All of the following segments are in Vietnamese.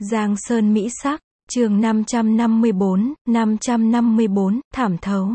Giang Sơn Mỹ Sắc, chương 554, thảm thấu.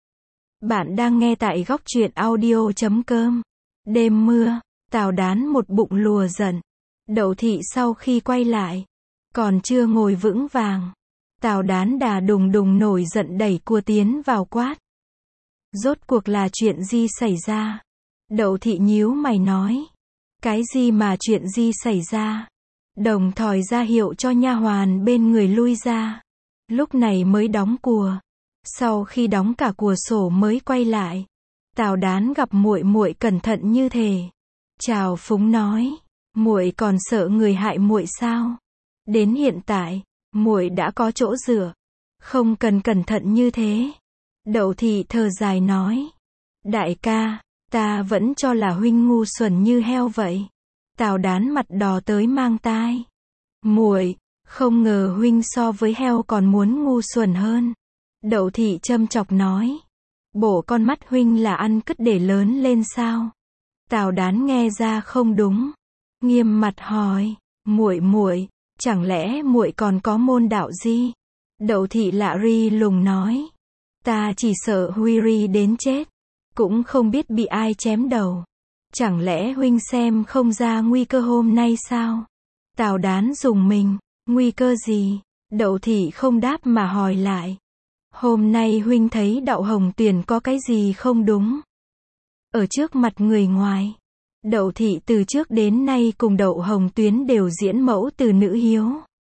Bạn đang nghe tại góc truyện audio.com. Đêm mưa, Tào Đán một bụng lùa giận. Đậu Thị sau khi quay lại, còn chưa ngồi vững vàng. Tào Đán đà đùng đùng nổi giận đẩy cua tiến vào quát. Rốt cuộc là chuyện gì xảy ra? Đậu Thị nhíu mày nói. Cái gì mà chuyện gì xảy ra? Đồng thời ra hiệu cho nha hoàn bên người lui ra. Lúc này mới đóng cùa. Sau khi đóng cả cùa sổ mới quay lại. Tào Đán gặp muội muội cẩn thận như thế. Chào phúng nói, muội còn sợ người hại muội sao? Đến hiện tại, muội đã có chỗ dựa, không cần cẩn thận như thế. Đậu Thị thở dài nói, đại ca, ta vẫn cho là huynh ngu xuẩn như heo vậy. Tào Đán mặt đỏ tới mang tai. Muội, không ngờ huynh so với heo còn muốn ngu xuẩn hơn. Đậu Thị châm chọc nói. Bổ con mắt huynh là ăn cứt để lớn lên sao? Tào Đán nghe ra không đúng, nghiêm mặt hỏi, muội, chẳng lẽ muội còn có môn đạo gì? Đậu Thị lạ ri lùng nói, ta chỉ sợ Huy ri đến chết, cũng không biết bị ai chém đầu. Chẳng lẽ huynh xem không ra nguy cơ hôm nay sao? Tào Đán rùng mình, nguy cơ gì? Đậu Thị không đáp mà hỏi lại. Hôm nay huynh thấy Đậu Hồng Tuyền có cái gì không đúng? Ở trước mặt người ngoài, Đậu Thị từ trước đến nay cùng Đậu Hồng Tuyến đều diễn mẫu từ nữ hiếu.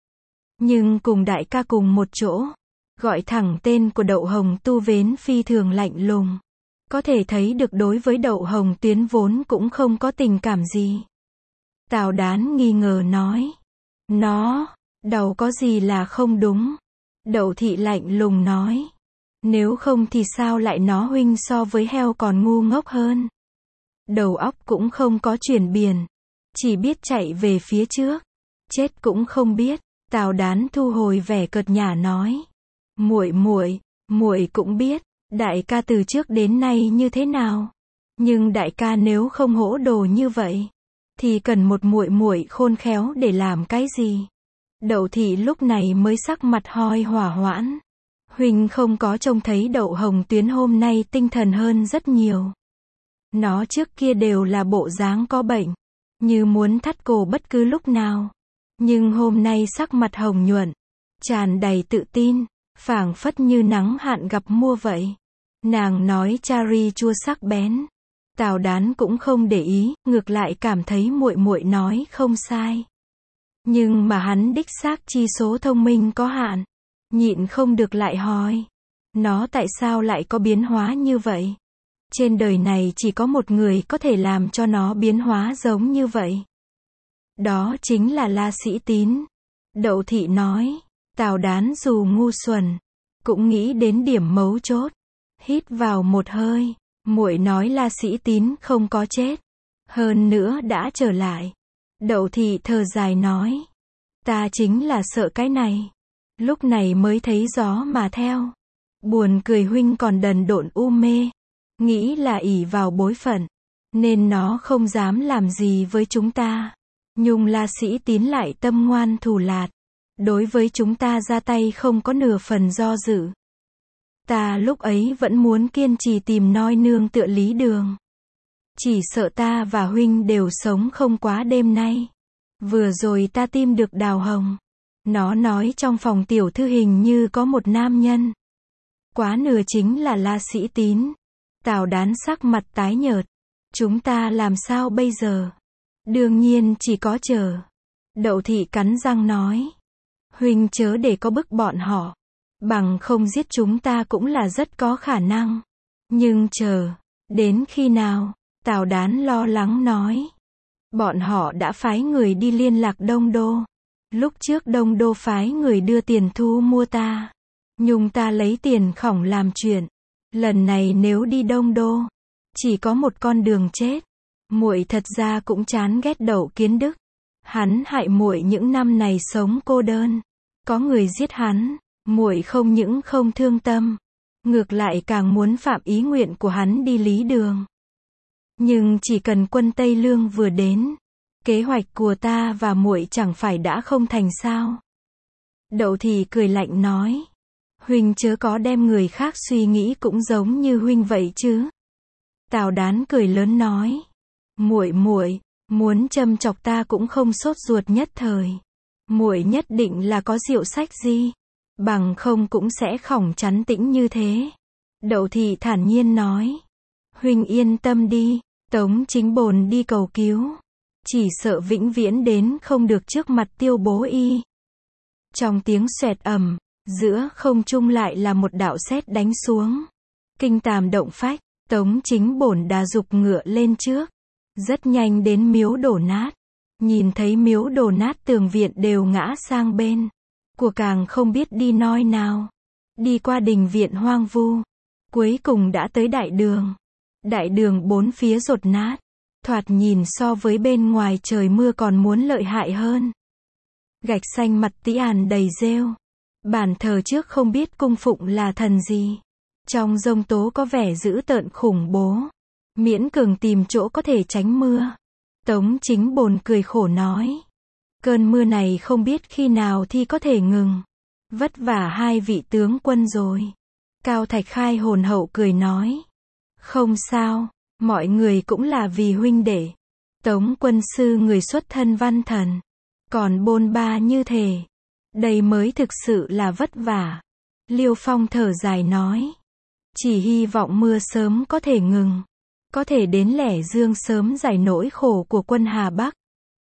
Nhưng cùng đại ca cùng một chỗ, gọi thẳng tên của Đậu Hồng tu vến phi thường lạnh lùng. Có thể thấy được đối với Đậu Hồng Tuyến vốn cũng không có tình cảm gì. Tào Đán nghi ngờ nói. Nó, đầu có gì là không đúng? Đậu Thị lạnh lùng nói. Nếu không thì sao lại nó huynh so với heo còn ngu ngốc hơn? Đầu óc cũng không có chuyển biển, chỉ biết chạy về phía trước, chết cũng không biết. Tào Đán thu hồi vẻ cợt nhả nói. Muội cũng biết, đại ca từ trước đến nay như thế nào. Nhưng đại ca nếu không hỗn đồ như vậy, thì cần một muội khôn khéo để làm cái gì? Đậu Thị lúc này mới sắc mặt hoi hỏa hoãn. Huynh không có trông thấy Đậu Hồng Tuyến hôm nay tinh thần hơn rất nhiều. Nó trước kia đều là bộ dáng có bệnh, như muốn thắt cổ bất cứ lúc nào. Nhưng hôm nay sắc mặt hồng nhuận, tràn đầy tự tin, phảng phất như nắng hạn gặp mùa vậy. Nàng nói chari chua sắc bén. Tào Đán cũng không để ý, ngược lại cảm thấy muội nói không sai. Nhưng mà hắn đích xác chi số thông minh có hạn, nhịn không được lại hỏi. Nó tại sao lại có biến hóa như vậy? Trên đời này chỉ có một người có thể làm cho nó biến hóa giống như vậy. Đó chính là La Sĩ Tín. Đậu Thị nói. Tào Đán dù ngu xuẩn, cũng nghĩ đến điểm mấu chốt. Hít vào một hơi, muội nói La Sĩ Tín không có chết, hơn nữa đã trở lại. Đậu Thị thở dài nói. Ta chính là sợ cái này. Lúc này mới thấy gió mà theo. Buồn cười huynh còn đần độn u mê. Nghĩ là ỷ vào bối phận, nên nó không dám làm gì với chúng ta. Nhưng La Sĩ Tín lại tâm ngoan thủ lạt. Đối với chúng ta ra tay không có nửa phần do dự. Ta lúc ấy vẫn muốn kiên trì tìm noi nương tựa Lý Đường. Chỉ sợ ta và huynh đều sống không quá đêm nay. Vừa rồi ta tìm được Đào Hồng. Nó nói trong phòng tiểu thư hình như có một nam nhân. Quá nửa chính là La Sĩ Tín. Tào Đán sắc mặt tái nhợt. Chúng ta làm sao bây giờ? Đương nhiên chỉ có chờ. Đậu Thị cắn răng nói. Huynh chớ để có bức bọn họ. Bằng không giết chúng ta cũng là rất có khả năng. Nhưng chờ, đến khi nào? Tào Đán lo lắng nói. Bọn họ đã phái người đi liên lạc Đông Đô. Lúc trước Đông Đô phái người đưa tiền thu mua ta. Nhưng ta lấy tiền khổng làm chuyện. Lần này nếu đi Đông Đô, chỉ có một con đường chết. Muội thật ra cũng chán ghét Đậu Kiến Đức. Hắn hại muội những năm này sống cô đơn. Có người giết hắn, muội không những không thương tâm, ngược lại càng muốn phạm ý nguyện của hắn đi Lý Đường. Nhưng chỉ cần quân Tây Lương vừa đến, kế hoạch của ta và muội chẳng phải đã không thành sao? Đậu Thị cười lạnh nói. Huynh chớ có đem người khác suy nghĩ cũng giống như huynh vậy chứ. Tào Đán cười lớn nói. Muội muội, muốn châm chọc ta cũng không sốt ruột nhất thời. Muội nhất định là có rượu sách gì, bằng không cũng sẽ khỏng chắn tĩnh như thế. Đậu Thị thản nhiên nói. Huynh yên tâm đi, Tống Chính Bồn đi cầu cứu. Chỉ sợ vĩnh viễn đến không được trước mặt Tiêu Bố Y. Trong tiếng xoẹt ầm, giữa không trung lại là một đạo sét đánh xuống. Kinh tàm động phách, Tống Chính Bổn đà dục ngựa lên trước. Rất nhanh đến miếu đổ nát. Nhìn thấy miếu đổ nát tường viện đều ngã sang bên. Của càng không biết đi noi nào. Đi qua đình viện hoang vu. Cuối cùng đã tới đại đường. Đại đường bốn phía dột nát. Thoạt nhìn so với bên ngoài trời mưa còn muốn lợi hại hơn. Gạch xanh mặt tĩ àn đầy rêu. Bàn thờ trước không biết cung phụng là thần gì. Trong giông tố có vẻ dữ tợn khủng bố. Miễn cường tìm chỗ có thể tránh mưa. Tống Chính Bồn cười khổ nói. Cơn mưa này không biết khi nào thì có thể ngừng. Vất vả hai vị tướng quân rồi. Cao Thạch Khai hồn hậu cười nói. Không sao, mọi người cũng là vì huynh đệ. Tống quân sư người xuất thân văn thần. Còn bôn ba như thế. Đây mới thực sự là vất vả. Liêu Phong thở dài nói. Chỉ hy vọng mưa sớm có thể ngừng. Có thể đến Lẻ Dương sớm giải nỗi khổ của quân Hà Bắc.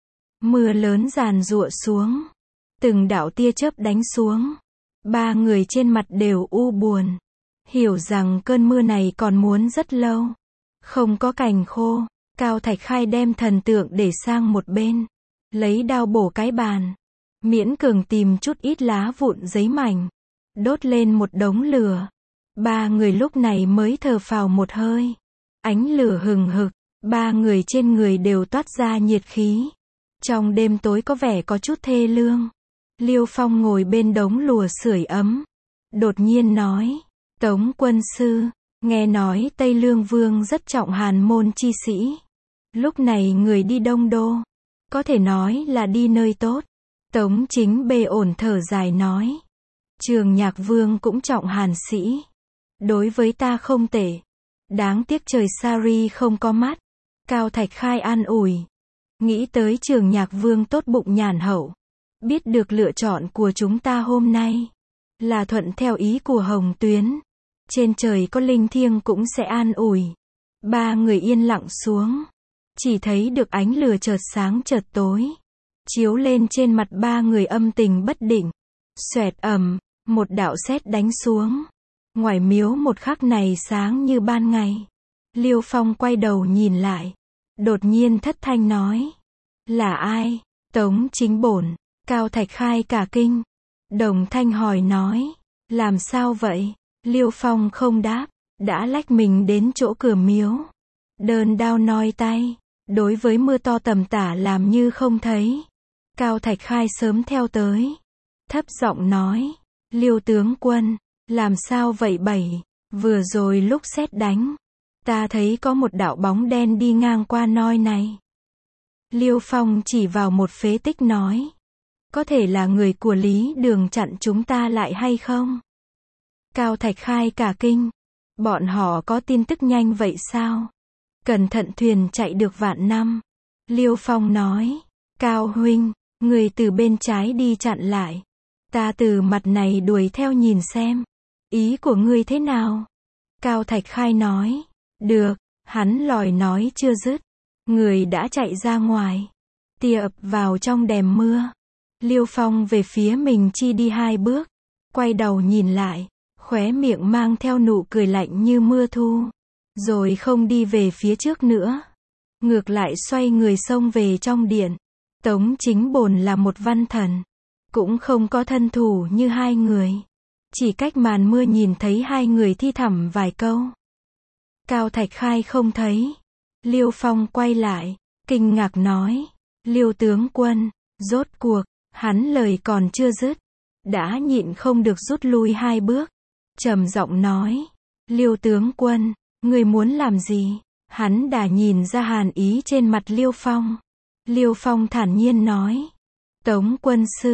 Mưa lớn giàn giụa xuống. Từng đạo tia chớp đánh xuống. Ba người trên mặt đều u buồn. Hiểu rằng cơn mưa này còn muốn rất lâu. Không có cành khô. Cao Thạch Khai đem thần tượng để sang một bên. Lấy đao bổ cái bàn. Miễn cường tìm chút ít lá vụn giấy mảnh. Đốt lên một đống lửa. Ba người lúc này mới thở phào một hơi. Ánh lửa hừng hực. Ba người trên người đều toát ra nhiệt khí. Trong đêm tối có vẻ có chút thê lương. Liêu Phong ngồi bên đống lùa sưởi ấm. Đột nhiên nói. Tống quân sư, nghe nói Tây Lương Vương rất trọng hàn môn chi sĩ. Lúc này người đi Đông Đô. Có thể nói là đi nơi tốt. Tống Chính Bê ổn thở dài nói. Trường Nhạc Vương cũng trọng hàn sĩ. Đối với ta không tệ. Đáng tiếc trời Sari không có mắt. Cao Thạch Khai an ủi. Nghĩ tới Trường Nhạc Vương tốt bụng nhàn hậu. Biết được lựa chọn của chúng ta hôm nay. Là thuận theo ý của Hồng Tuyến. Trên trời có linh thiêng cũng sẽ an ủi. Ba người yên lặng xuống. Chỉ thấy được ánh lửa chợt sáng chợt tối. Chiếu lên trên mặt ba người âm tình bất định. Xoẹt ầm, một đạo sét đánh xuống. Ngoài miếu một khắc này sáng như ban ngày. Liêu Phong quay đầu nhìn lại. Đột nhiên thất thanh nói. Là ai? Tống Chính Bổn. Cao Thạch Khai cả kinh. Đồng thanh hỏi nói. Làm sao vậy? Liêu Phong không đáp. Đã lách mình đến chỗ cửa miếu. Đơn đao noi tay. Đối với mưa to tầm tả làm như không thấy. Cao Thạch Khai sớm theo tới. Thấp giọng nói. Liêu tướng quân. Làm sao vậy bảy? Vừa rồi lúc sét đánh. Ta thấy có một đạo bóng đen đi ngang qua noi này. Liêu Phong chỉ vào một phế tích nói. Có thể là người của Lý Đường chặn chúng ta lại hay không? Cao Thạch Khai cả kinh. Bọn họ có tin tức nhanh vậy sao? Cẩn thận thuyền chạy được vạn năm. Liêu Phong nói. Cao huynh, người từ bên trái đi chặn lại. Ta từ mặt này đuổi theo nhìn xem. Ý của ngươi thế nào? Cao Thạch Khai nói. Được, hắn lòi nói chưa dứt. Người đã chạy ra ngoài. Tia ập vào trong đèm mưa. Liêu Phong về phía mình chi đi 2 bước. Quay đầu nhìn lại. Khóe miệng mang theo nụ cười lạnh như mưa thu. Rồi không đi về phía trước nữa. Ngược lại xoay người xông về trong điện. Tống Chính Bồn là một văn thần. Cũng không có thân thủ như hai người. Chỉ cách màn mưa nhìn thấy hai người thi thầm vài câu. Cao Thạch Khai không thấy. Liêu Phong quay lại. Kinh ngạc nói. Liêu tướng quân. Rốt cuộc. Hắn lời còn chưa dứt. Đã nhịn không được rút lui 2 bước. Trầm giọng nói. Liêu tướng quân. Người muốn làm gì? Hắn đã nhìn ra hàn ý trên mặt Liêu Phong. Liêu Phong thản nhiên nói. Tống quân sư.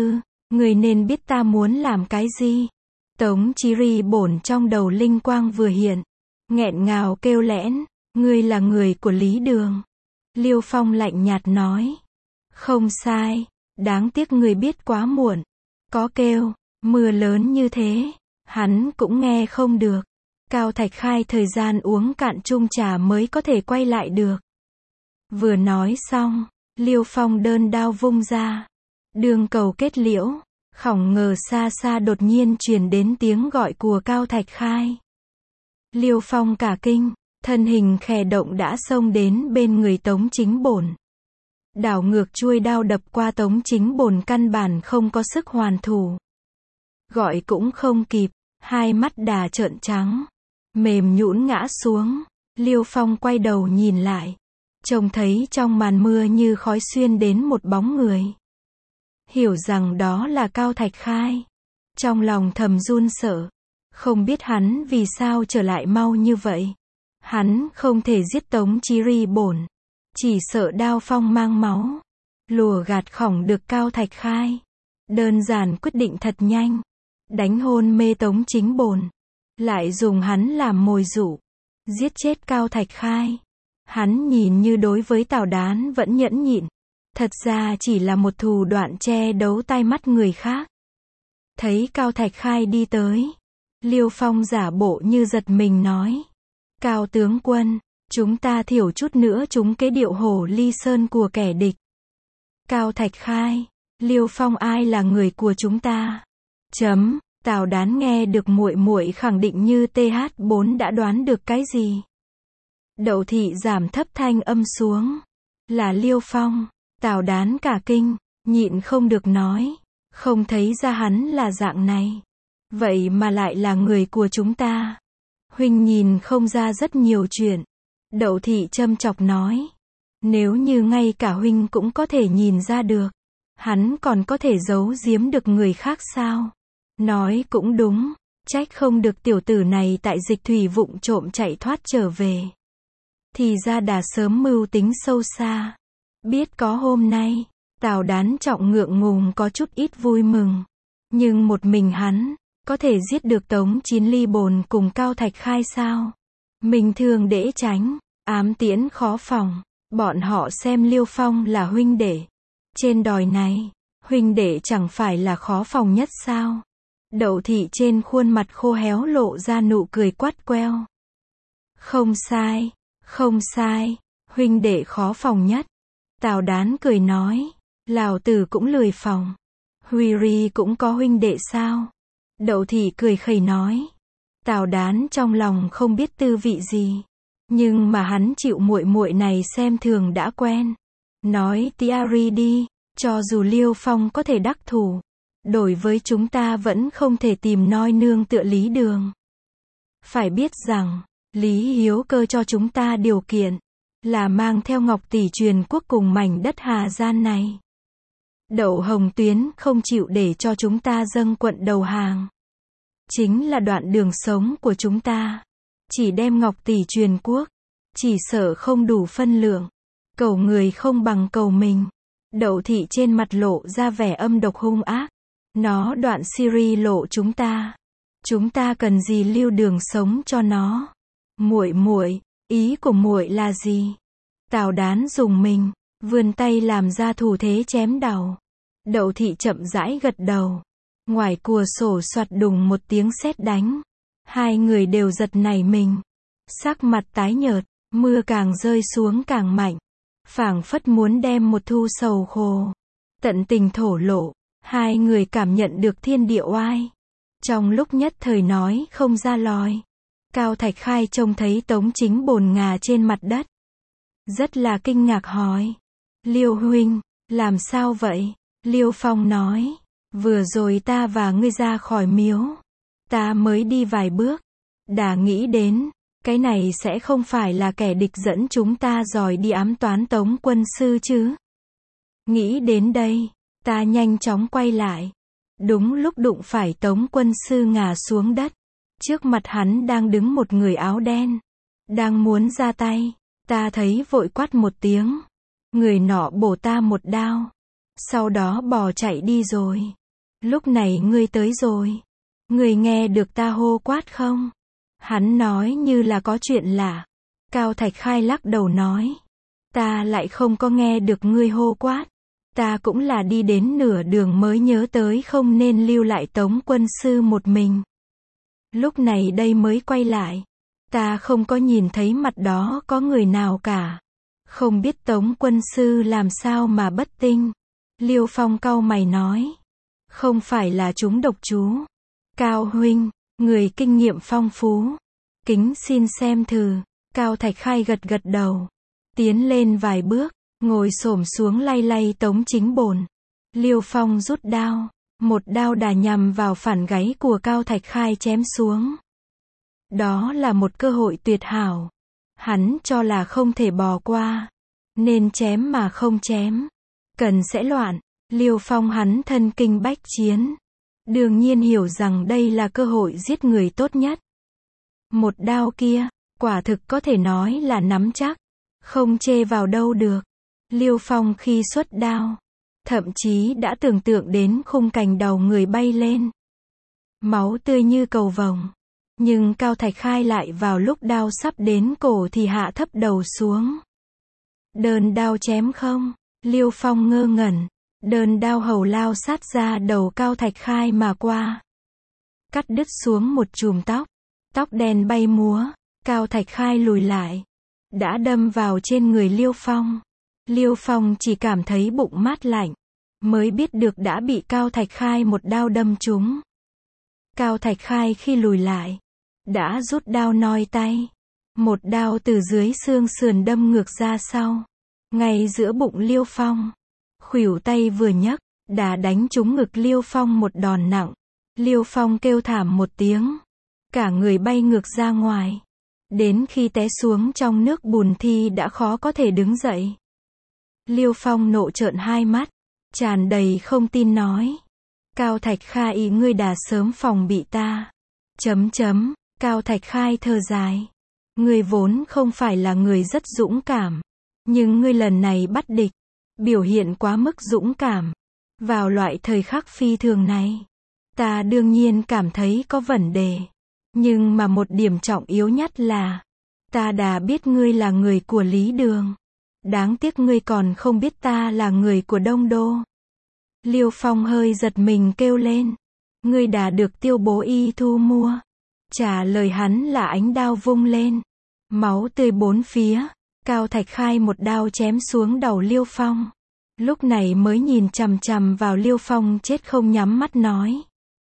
Ngươi nên biết ta muốn làm cái gì. Tống Chí Ri bổn trong đầu linh quang vừa hiện, nghẹn ngào kêu lẽn, ngươi là người của Lý Đường. Liêu Phong lạnh nhạt nói, không sai, đáng tiếc ngươi biết quá muộn. Có kêu, mưa lớn như thế, hắn cũng nghe không được. Cao Thạch Khai thời gian uống cạn chung trà mới có thể quay lại được. Vừa nói xong, Liêu Phong đơn đao vung ra. Đường cầu kết liễu, khổng ngờ xa xa đột nhiên truyền đến tiếng gọi của Cao Thạch Khai. Liêu Phong cả kinh, thân hình khẽ động đã xông đến bên người Tống Chính Bổn. Đảo ngược chuôi đao đập qua Tống Chính Bổn căn bản không có sức hoàn thủ. Gọi cũng không kịp, hai mắt đà trợn trắng, mềm nhũn ngã xuống. Liêu Phong quay đầu nhìn lại, trông thấy trong màn mưa như khói xuyên đến một bóng người. Hiểu rằng đó là Cao Thạch Khai. Trong lòng thầm run sợ, không biết hắn vì sao trở lại mau như vậy. Hắn không thể giết Tống Chí Ri bổn, chỉ sợ đao phong mang máu, lùa gạt khổng được Cao Thạch Khai. Đơn giản quyết định thật nhanh, đánh hôn mê Tống Chính Bổn, lại dùng hắn làm mồi dụ, giết chết Cao Thạch Khai. Hắn nhìn như đối với Tào Đán vẫn nhẫn nhịn, thật ra chỉ là một thủ đoạn che đấu tai mắt người khác. Thấy Cao Thạch Khai đi tới, Liêu Phong giả bộ như giật mình nói, Cao tướng quân, chúng ta thiểu chút nữa trúng kế điệu hổ ly sơn của kẻ địch. Cao Thạch Khai, Liêu Phong ai là người của chúng ta? Tào Đán nghe được muội muội khẳng định như TH4 đã đoán được cái gì. Đậu thị giảm thấp thanh âm xuống, là Liêu Phong. Tào Đán cả kinh, nhịn không được nói, không thấy ra hắn là dạng này. Vậy mà lại là người của chúng ta. Huynh nhìn không ra rất nhiều chuyện. Đậu thị châm chọc nói, nếu như ngay cả huynh cũng có thể nhìn ra được, hắn còn có thể giấu giếm được người khác sao? Nói cũng đúng, trách không được tiểu tử này tại dịch thủy vụng trộm chạy thoát trở về. Thì ra đã sớm mưu tính sâu xa. Biết có hôm nay, Tào Đán trọng ngượng ngùng có chút ít vui mừng. Nhưng một mình hắn, có thể giết được Tống Chín Ly bồn cùng Cao Thạch Khai sao? Mình thường để tránh, ám tiễn khó phòng. Bọn họ xem Liêu Phong là huynh đệ. Trên đòi này, huynh đệ chẳng phải là khó phòng nhất sao? Đậu thị trên khuôn mặt khô héo lộ ra nụ cười quắt queo. Không sai, không sai, huynh đệ khó phòng nhất. Tào Đán cười nói, Lào tử cũng lười phòng. Huy Ri cũng có huynh đệ sao? Đậu thị cười khẩy nói. Tào Đán trong lòng không biết tư vị gì, nhưng mà hắn chịu muội muội này xem thường đã quen. Nói Tiari đi, cho dù Liêu Phong có thể đắc thủ, đối với chúng ta vẫn không thể tìm noi nương tựa Lý Đường. Phải biết rằng, Lý Hiếu Cơ cho chúng ta điều kiện, là mang theo Ngọc Tỷ truyền quốc cùng mảnh đất Hà Gian này. Đậu Hồng Tuyến không chịu để cho chúng ta dâng quận đầu hàng. Chính là đoạn đường sống của chúng ta. Chỉ đem Ngọc Tỷ truyền quốc, chỉ sợ không đủ phân lượng. Cầu người không bằng cầu mình. Đậu thị trên mặt lộ ra vẻ âm độc hung ác. Nó đoạn Syri lộ chúng ta. Chúng ta cần gì lưu đường sống cho nó? Muội muội, ý của muội là gì? Tào Đán dùng mình, vươn tay làm ra thủ thế chém đầu. Đậu thị chậm rãi gật đầu. Ngoài cửa sổ xoạt đùng một tiếng sét đánh. Hai người đều giật nảy mình. Sắc mặt tái nhợt, mưa càng rơi xuống càng mạnh. Phảng phất muốn đem một thu sầu khổ. Tận tình thổ lộ, hai người cảm nhận được thiên địa oai. Trong lúc nhất thời nói không ra lòi. Cao Thạch Khai trông thấy Tống Chính bồn ngà trên mặt đất. Rất là kinh ngạc hỏi. Liêu huynh, làm sao vậy? Liêu Phong nói. Vừa rồi ta và ngươi ra khỏi miếu. Ta mới đi vài bước. Đã nghĩ đến, cái này sẽ không phải là kẻ địch dẫn chúng ta dòi đi ám toán Tống quân sư chứ. Nghĩ đến đây, ta nhanh chóng quay lại. Đúng lúc đụng phải Tống quân sư ngã xuống đất. Trước mặt hắn đang đứng một người áo đen. Đang muốn ra tay. Ta thấy vội quát một tiếng. Người nọ bổ ta một đao. Sau đó bỏ chạy đi rồi. Lúc này ngươi tới rồi. Ngươi nghe được ta hô quát không? Hắn nói như là có chuyện lạ. Cao Thạch Khai lắc đầu nói. Ta lại không có nghe được ngươi hô quát. Ta cũng là đi đến nửa đường mới nhớ tới không nên lưu lại Tống quân sư một mình. Lúc này đây mới quay lại. Ta không có nhìn thấy mặt đó có người nào cả. Không biết Tống quân sư làm sao mà bất tinh. Liêu Phong cau mày nói. Không phải là chúng độc chú. Cao huynh, người kinh nghiệm phong phú. Kính xin xem thử. Cao Thạch Khai gật gật đầu. Tiến lên vài bước, ngồi xổm xuống lay lay Tống Chính Bổn. Liêu Phong rút đao. Một đao đà nhằm vào phản gáy của Cao Thạch Khai chém xuống. Đó là một cơ hội tuyệt hảo. Hắn cho là không thể bỏ qua. Nên chém mà không chém. Cần sẽ loạn. Liêu Phong hắn thân kinh bách chiến. Đương nhiên hiểu rằng đây là cơ hội giết người tốt nhất. Một đao kia, quả thực có thể nói là nắm chắc. Không chê vào đâu được. Liêu Phong khi xuất đao. Thậm chí đã tưởng tượng đến khung cảnh đầu người bay lên. Máu tươi như cầu vồng. Nhưng Cao Thạch Khai lại vào lúc đao sắp đến cổ thì hạ thấp đầu xuống. Đơn đao chém không? Liêu Phong ngơ ngẩn. Đơn đao hầu lao sát ra đầu Cao Thạch Khai mà qua. Cắt đứt xuống một chùm tóc. Tóc đen bay múa. Cao Thạch Khai lùi lại. Đã đâm vào trên người Liêu Phong. Liêu Phong chỉ cảm thấy bụng mát lạnh. Mới biết được đã bị Cao Thạch Khai một đao đâm trúng. Cao Thạch Khai khi lùi lại. Đã rút đao noi tay. Một đao từ dưới xương sườn đâm ngược ra sau. Ngay giữa bụng Liêu Phong. Khuỷu tay vừa nhấc, đã đánh trúng ngực Liêu Phong một đòn nặng. Liêu Phong kêu thảm một tiếng. Cả người bay ngược ra ngoài. Đến khi té xuống trong nước bùn thì đã khó có thể đứng dậy. Liêu Phong nộ trợn hai mắt. Tràn đầy không tin nói. Cao Thạch Khai ý ngươi đã sớm phòng bị ta. Cao Thạch Khai thở dài. Ngươi vốn không phải là người rất dũng cảm. Nhưng ngươi lần này bắt địch. Biểu hiện quá mức dũng cảm. Vào loại thời khắc phi thường này. Ta đương nhiên cảm thấy có vấn đề. Nhưng mà một điểm trọng yếu nhất là. Ta đã biết ngươi là người của Lý Đường. Đáng tiếc ngươi còn không biết ta là người của Đông Đô. Liêu Phong hơi giật mình kêu lên. Ngươi đã được Tiêu Bố Y thu mua. Trả lời hắn là ánh đao vung lên. Máu tươi bốn phía. Cao Thạch Khai một đao chém xuống đầu Liêu Phong. Lúc này mới nhìn chằm chằm vào Liêu Phong chết không nhắm mắt nói.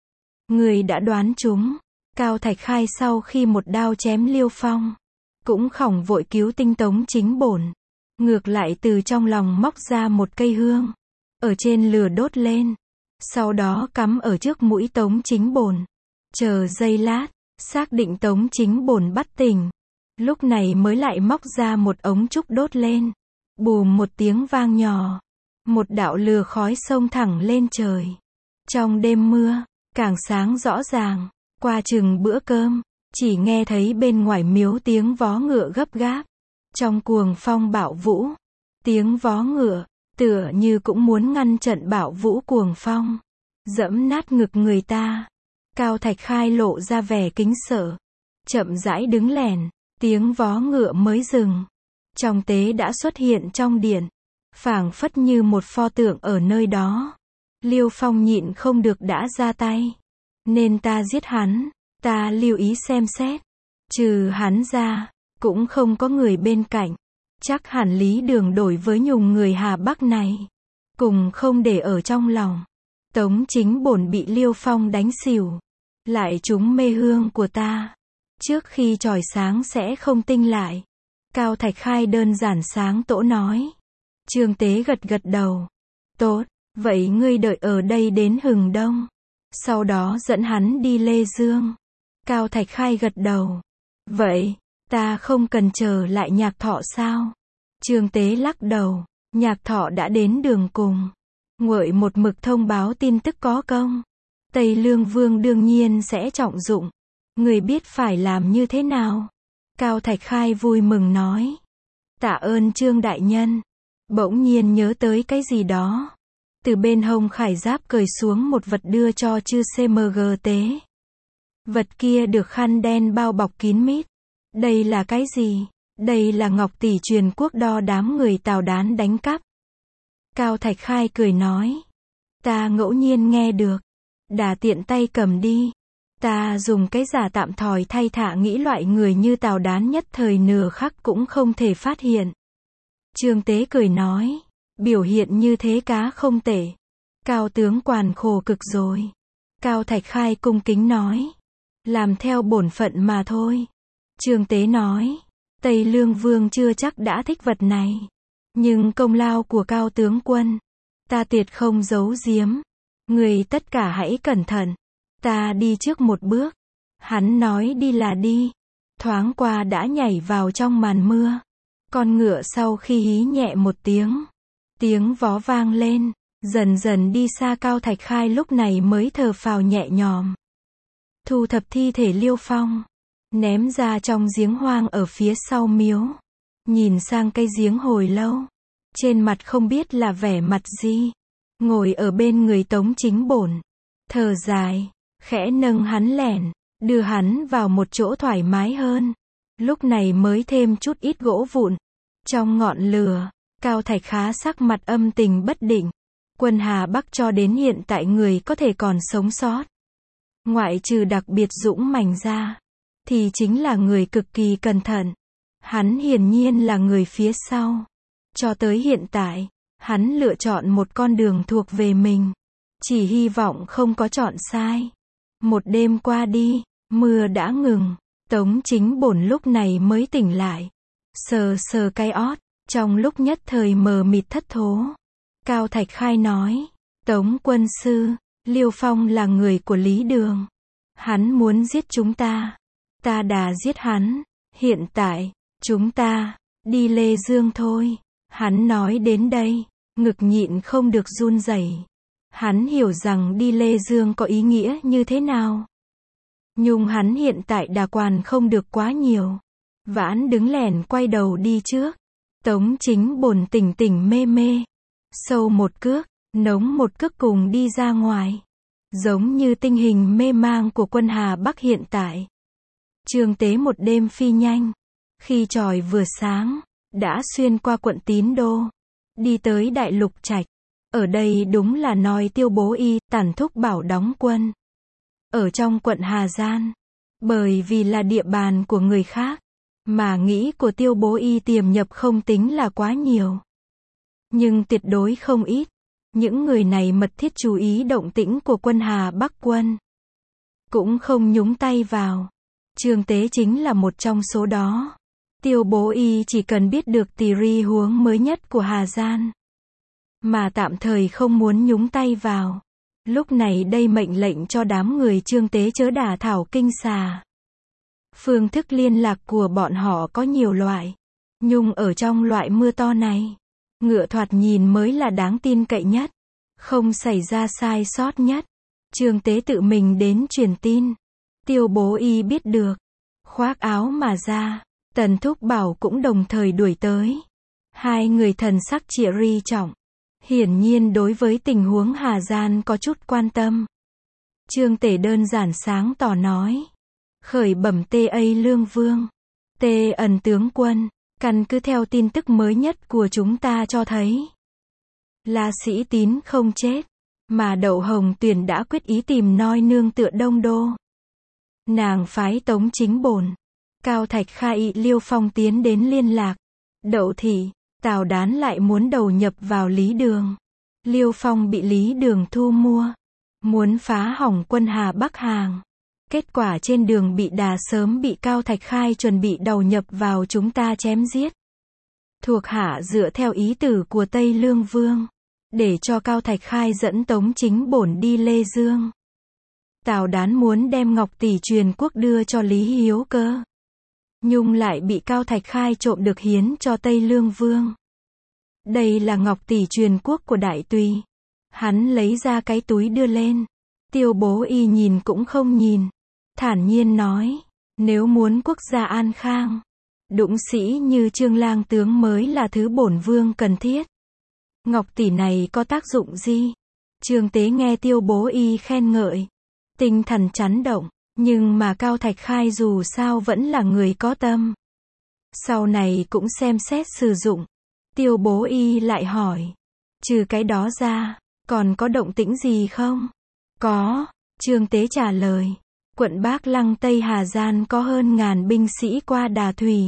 Người đã đoán trúng. Cao Thạch Khai sau khi một đao chém Liêu Phong. Cũng khỏng vội cứu tinh Tống Chính Bổn. Ngược lại từ trong lòng móc ra một cây hương. Ở trên lửa đốt lên. Sau đó cắm ở trước mũi Tống Chính Bổn. Chờ giây lát. Xác định Tống Chính Bổn bất tỉnh. Lúc này mới lại móc ra một ống trúc đốt lên. Bùm một tiếng vang nhỏ. Một đạo lửa khói xông thẳng lên trời. Trong đêm mưa, càng sáng rõ ràng. Qua chừng bữa cơm, chỉ nghe thấy bên ngoài miếu tiếng vó ngựa gấp gáp. Trong cuồng phong bạo vũ, tiếng vó ngựa, tựa như cũng muốn ngăn trận bạo vũ cuồng phong. Dẫm nát ngực người ta. Cao Thạch Khai lộ ra vẻ kính sợ. Chậm rãi đứng lẻn, tiếng vó ngựa mới dừng. Trong tế đã xuất hiện trong điện. Phảng phất như một pho tượng ở nơi đó. Liêu Phong nhịn không được đã ra tay. Nên ta giết hắn. Ta lưu ý xem xét. Trừ hắn ra, cũng không có người bên cạnh. Chắc hẳn Lý Đường đổi với nhung người Hà Bắc này. Cùng không để ở trong lòng. Tống Chính Bổn bị Liêu Phong đánh xỉu. Lại trúng mê hương của ta. Trước khi chòi sáng sẽ không tinh lại. Cao Thạch Khai đơn giản sáng tỗ nói. Trương Tế gật gật đầu. Tốt, vậy ngươi đợi ở đây đến hừng đông. Sau đó dẫn hắn đi Lê Dương. Cao Thạch Khai gật đầu. Vậy, ta không cần chờ lại Nhạc Thọ sao? Trương Tế lắc đầu. Nhạc Thọ đã đến đường cùng. Nguội một mực thông báo tin tức có công. Tây Lương Vương đương nhiên sẽ trọng dụng. Người biết phải làm như thế nào? Cao Thạch Khai vui mừng nói. Tạ ơn Trương đại nhân. Bỗng nhiên nhớ tới cái gì đó. Từ bên hông khải giáp cởi xuống một vật đưa cho chư CMG tế. Vật kia được khăn đen bao bọc kín mít. Đây là cái gì? Đây là ngọc tỷ truyền quốc đo đám người Tào Đán đánh cắp. Cao Thạch Khai cười nói. Ta ngẫu nhiên nghe được. Đà tiện tay cầm đi. Ta dùng cái giả tạm thòi thay thả nghĩ loại người như Tào Đán nhất thời nửa khắc cũng không thể phát hiện. Trương Tế cười nói. Biểu hiện như thế cá không tệ. Cao tướng quản khổ cực rồi. Cao Thạch Khai cung kính nói. Làm theo bổn phận mà thôi. Trương Tế nói. Tây Lương Vương chưa chắc đã thích vật này. Nhưng công lao của Cao tướng quân. Ta tuyệt không giấu giếm. Người tất cả hãy cẩn thận. Ta đi trước một bước. Hắn nói đi là đi. Thoáng qua đã nhảy vào trong màn mưa. Con ngựa sau khi hí nhẹ một tiếng. Tiếng vó vang lên. Dần dần đi xa. Cao Thạch Khai lúc này mới thở phào nhẹ nhõm. Thu thập thi thể Liêu Phong. Ném ra trong giếng hoang ở phía sau miếu. Nhìn sang cây giếng hồi lâu. Trên mặt không biết là vẻ mặt gì. Ngồi ở bên người Tống Chính Bổn. Thở dài. Khẽ nâng hắn lẻn. Đưa hắn vào một chỗ thoải mái hơn. Lúc này mới thêm chút ít gỗ vụn. Trong ngọn lửa. Cao Thạch Khá sắc mặt âm tình bất định. Quân Hà Bắc cho đến hiện tại người có thể còn sống sót. Ngoại trừ đặc biệt dũng mãnh ra. Thì chính là người cực kỳ cẩn thận. Hắn hiển nhiên là người phía sau. Cho tới hiện tại, hắn lựa chọn một con đường thuộc về mình. Chỉ hy vọng không có chọn sai. Một đêm qua đi, mưa đã ngừng. Tống Chính Bổn lúc này mới tỉnh lại. Sờ sờ cái ót, trong lúc nhất thời mờ mịt thất thố. Cao Thạch Khai nói, Tống quân sư, Liêu Phong là người của Lý Đường. Hắn muốn giết chúng ta. Ta đã giết hắn. Hiện tại, chúng ta, đi Lê Dương thôi. Hắn nói đến đây, ngực nhịn không được run rẩy. Hắn hiểu rằng đi Lê Dương có ý nghĩa như thế nào. Nhưng hắn hiện tại đà quan không được quá nhiều. Vãn đứng lẻn quay đầu đi trước. Tống Chính Bổn tỉnh tỉnh mê mê. Sâu một cước, nống một cước cùng đi ra ngoài. Giống như tình hình mê mang của quân Hà Bắc hiện tại. Trương Tế một đêm phi nhanh. Khi chòi vừa sáng, đã xuyên qua quận Tín Đô. Đi tới Đại Lục Trạch. Ở đây đúng là nói Tiêu Bố Y, Tản Thúc Bảo đóng quân. Ở trong quận Hà Giang. Bởi vì là địa bàn của người khác. Mà nghĩ của Tiêu Bố Y tiềm nhập không tính là quá nhiều. Nhưng tuyệt đối không ít. Những người này mật thiết chú ý động tĩnh của quân Hà Bắc quân. Cũng không nhúng tay vào. Trương Tế chính là một trong số đó. Tiêu Bố Y chỉ cần biết được tình huống mới nhất của Hà Giang. Mà tạm thời không muốn nhúng tay vào. Lúc này đây mệnh lệnh cho đám người Trương Tế chớ đả thảo kinh xà. Phương thức liên lạc của bọn họ có nhiều loại. Nhưng ở trong loại mưa to này, ngựa thoạt nhìn mới là đáng tin cậy nhất. Không xảy ra sai sót nhất. Trương Tế tự mình đến truyền tin. Tiêu Bố Y biết được. Khoác áo mà ra. Tần Thúc Bảo cũng đồng thời đuổi tới. Hai người thần sắc trịa ri trọng. Hiển nhiên đối với tình huống Hà Giang có chút quan tâm. Trương Tế đơn giản sáng tỏ nói. Khởi bẩm T.A. Lương Vương. Ẩn tướng quân. Căn cứ theo tin tức mới nhất của chúng ta cho thấy. La Sĩ Tín không chết. Mà Đậu Hồng Tuyền đã quyết ý tìm noi nương tựa Đông Đô. Nàng phái Tống Chính Bổn. Cao Thạch Khai Liêu Phong tiến đến liên lạc. Đậu Thị, Tào Đán lại muốn đầu nhập vào Lý Đường. Liêu Phong bị Lý Đường thu mua. Muốn phá hỏng quân Hà Bắc hàng. Kết quả trên đường bị đà sớm bị Cao Thạch Khai chuẩn bị đầu nhập vào chúng ta chém giết. Thuộc hạ dựa theo ý tử của Tây Lương Vương. Để cho Cao Thạch Khai dẫn Tống Chính Bổn đi Lê Dương. Tào Đán muốn đem ngọc tỷ truyền quốc đưa cho Lý Hiếu Cơ. Nhưng lại bị Cao Thạch Khai trộm được hiến cho Tây Lương Vương. Đây là ngọc tỷ truyền quốc của Đại Tùy. Hắn lấy ra cái túi đưa lên. Tiêu Bố Y nhìn cũng không nhìn. Thản nhiên nói. Nếu muốn quốc gia an khang. Dũng sĩ như Trương Lang tướng mới là thứ bổn vương cần thiết. Ngọc tỷ này có tác dụng gì? Trương Tế nghe Tiêu Bố Y khen ngợi, tinh thần chấn động, nhưng mà Cao Thạch Khai dù sao vẫn là người có tâm. Sau này cũng xem xét sử dụng. Tiêu Bố Y lại hỏi, trừ cái đó ra, còn có động tĩnh gì không? Có, Trương Tế trả lời. Quận Bác Lăng Tây Hà Gian có hơn 1000 binh sĩ qua đà thủy,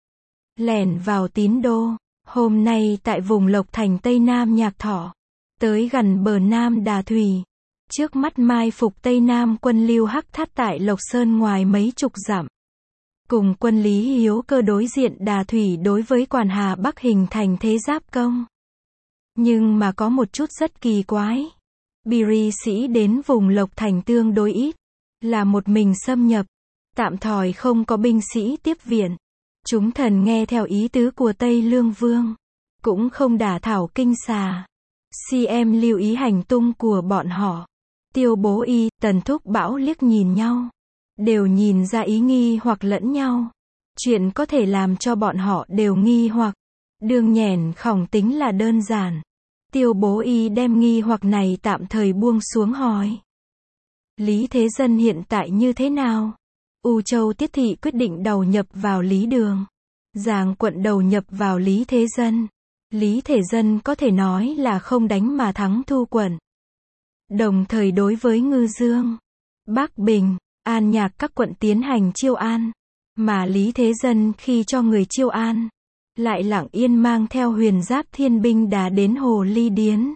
lẻn vào Tín Đô. Hôm nay tại vùng Lộc Thành Tây Nam Nhạc Thọ, tới gần bờ Nam Đà Thủy, trước mắt mai phục Tây Nam quân Lưu Hắc Thát tại Lộc Sơn ngoài mấy chục dặm. Cùng quân Lý Hiếu Cơ đối diện Đà Thủy đối với Quản Hà Bắc hình thành thế giáp công. Nhưng mà có một chút rất kỳ quái. Biri sĩ đến vùng Lộc Thành tương đối ít, là một mình xâm nhập, tạm thời không có binh sĩ tiếp viện. Chúng thần nghe theo ý tứ của Tây Lương Vương, cũng không đả thảo kinh xà. CM lưu ý hành tung của bọn họ. Tiêu Bố Y, Tần Thúc Bảo liếc nhìn nhau, đều nhìn ra ý nghi hoặc lẫn nhau. Chuyện có thể làm cho bọn họ đều nghi hoặc, đương nhèn khổng tính là đơn giản. Tiêu Bố Y đem nghi hoặc này tạm thời buông xuống hỏi, Lý Thế Dân hiện tại như thế nào? U Châu Tiết Thị quyết định đầu nhập vào Lý Đường, Giàng quận đầu nhập vào Lý Thế Dân. Lý Thế Dân có thể nói là không đánh mà thắng Thu quận. Đồng thời đối với Ngư Dương, Bắc Bình, An Nhạc các quận tiến hành chiêu an. Mà Lý Thế Dân khi cho người chiêu an, lại lặng yên mang theo Huyền Giáp Thiên binh đá đến Hồ Ly Điến.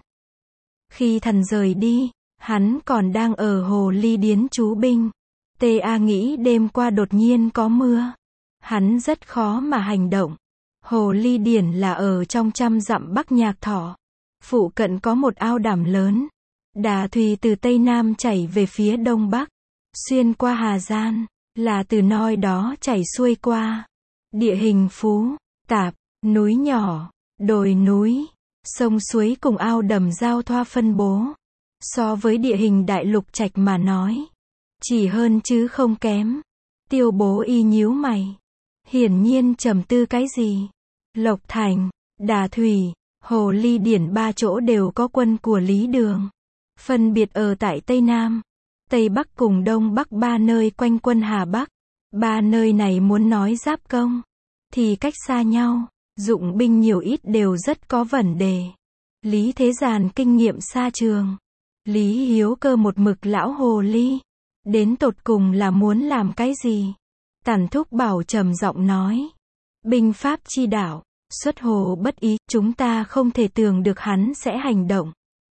Khi thần rời đi, hắn còn đang ở Hồ Ly Điến trú binh. Ta nghĩ đêm qua đột nhiên có mưa, hắn rất khó mà hành động. Hồ Ly Điển là ở trong 100 dặm Bắc Nhạc Thọ. Phụ cận có một ao đàm lớn. Đà Thủy từ Tây Nam chảy về phía Đông Bắc, xuyên qua Hà Gian, là từ nơi đó chảy xuôi qua. Địa hình phú, tạp, núi nhỏ, đồi núi, sông suối cùng ao đầm giao thoa phân bố. So với địa hình đại lục Trạch mà nói, chỉ hơn chứ không kém. Tiêu Bố Y nhíu mày, hiển nhiên trầm tư cái gì. Lộc Thành, Đà Thủy, Hồ Ly Điển 3 chỗ đều có quân của Lý Đường, phân biệt ở tại Tây Nam, Tây Bắc cùng Đông Bắc 3 nơi quanh quân Hà Bắc. 3 nơi này muốn nói giáp công, thì cách xa nhau, dụng binh nhiều ít đều rất có vấn đề. Lý Thế Giàn kinh nghiệm xa trường, Lý Hiếu Cơ một mực lão hồ ly, đến tột cùng là muốn làm cái gì? Tản Thúc Bảo trầm giọng nói, binh pháp chi đạo, xuất hồ bất ý, chúng ta không thể tưởng được hắn sẽ hành động.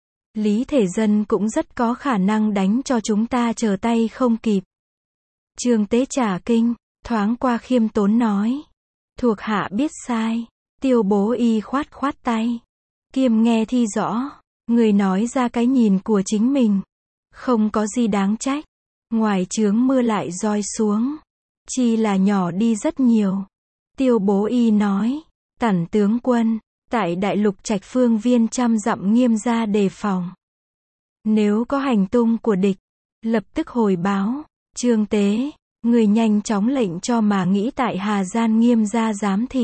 Lý Thế Dân cũng rất có khả năng đánh cho chúng ta trở tay không kịp. Trương Tế trả kinh, thoáng qua khiêm tốn nói, thuộc hạ biết sai. Tiêu Bố Y khoát khoát tay, kiêm nghe thi rõ, người nói ra cái nhìn của chính mình, không có gì đáng trách. Ngoài trướng mưa lại roi xuống, chi là nhỏ đi rất nhiều. Tiêu Bố Y nói, Tản tướng quân, tại đại lục Trạch phương viên 100 dặm nghiêm ra đề phòng. Nếu có hành tung của địch, lập tức hồi báo. Trương Tế, người nhanh chóng lệnh cho mà nghĩ tại Hà Gian nghiêm ra giám thị.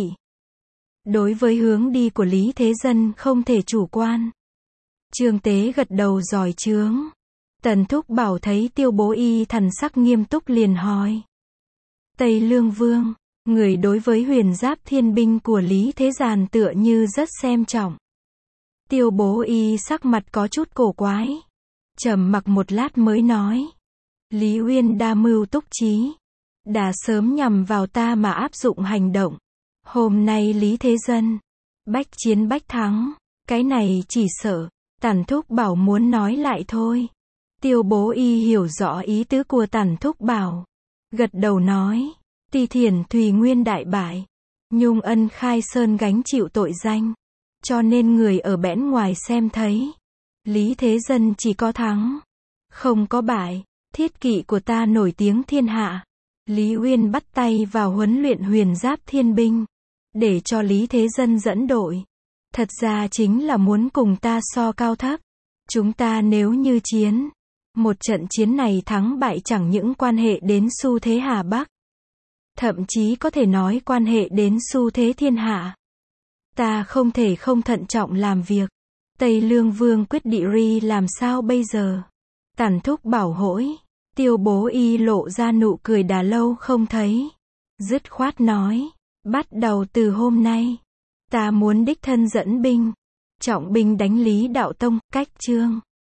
Đối với hướng đi của Lý Thế Dân không thể chủ quan. Trương Tế gật đầu giỏi chướng. Tần Thúc Bảo thấy Tiêu Bố Y thần sắc nghiêm túc liền hỏi, Tây Lương Vương, người đối với Huyền Giáp Thiên binh của Lý Thế Giàn tựa như rất xem trọng. Tiêu Bố Y sắc mặt có chút cổ quái, trầm mặc một lát mới nói, Lý Uyên đa mưu túc trí, đã sớm nhằm vào ta mà áp dụng hành động. Hôm nay Lý Thế Dân, bách chiến bách thắng, cái này chỉ sợ, Tản Thúc Bảo muốn nói lại thôi. Tiêu Bố Y hiểu rõ ý tứ của Tản Thúc Bảo, gật đầu nói, Ti Thiển Thùy Nguyên đại bại, Nhung Ân Khai Sơn gánh chịu tội danh, cho nên người ở bẽn ngoài xem thấy, Lý Thế Dân chỉ có thắng, không có bại. Thiết kỵ của ta nổi tiếng thiên hạ. Lý Uyên bắt tay vào huấn luyện Huyền Giáp Thiên binh, để cho Lý Thế Dân dẫn đội. Thật ra chính là muốn cùng ta so cao thấp. Chúng ta nếu như chiến, một trận chiến này thắng bại chẳng những quan hệ đến xu thế Hà Bắc, thậm chí có thể nói quan hệ đến xu thế thiên hạ. Ta không thể không thận trọng làm việc. Tây Lương Vương quyết định ri làm sao bây giờ? Tản Thúc bảo hỗi. Tiêu Bố Y lộ ra nụ cười đã lâu không thấy. Dứt khoát nói. Bắt đầu từ hôm nay. Ta muốn đích thân dẫn binh. Trọng binh đánh Lý Đạo Tông, cách Trương.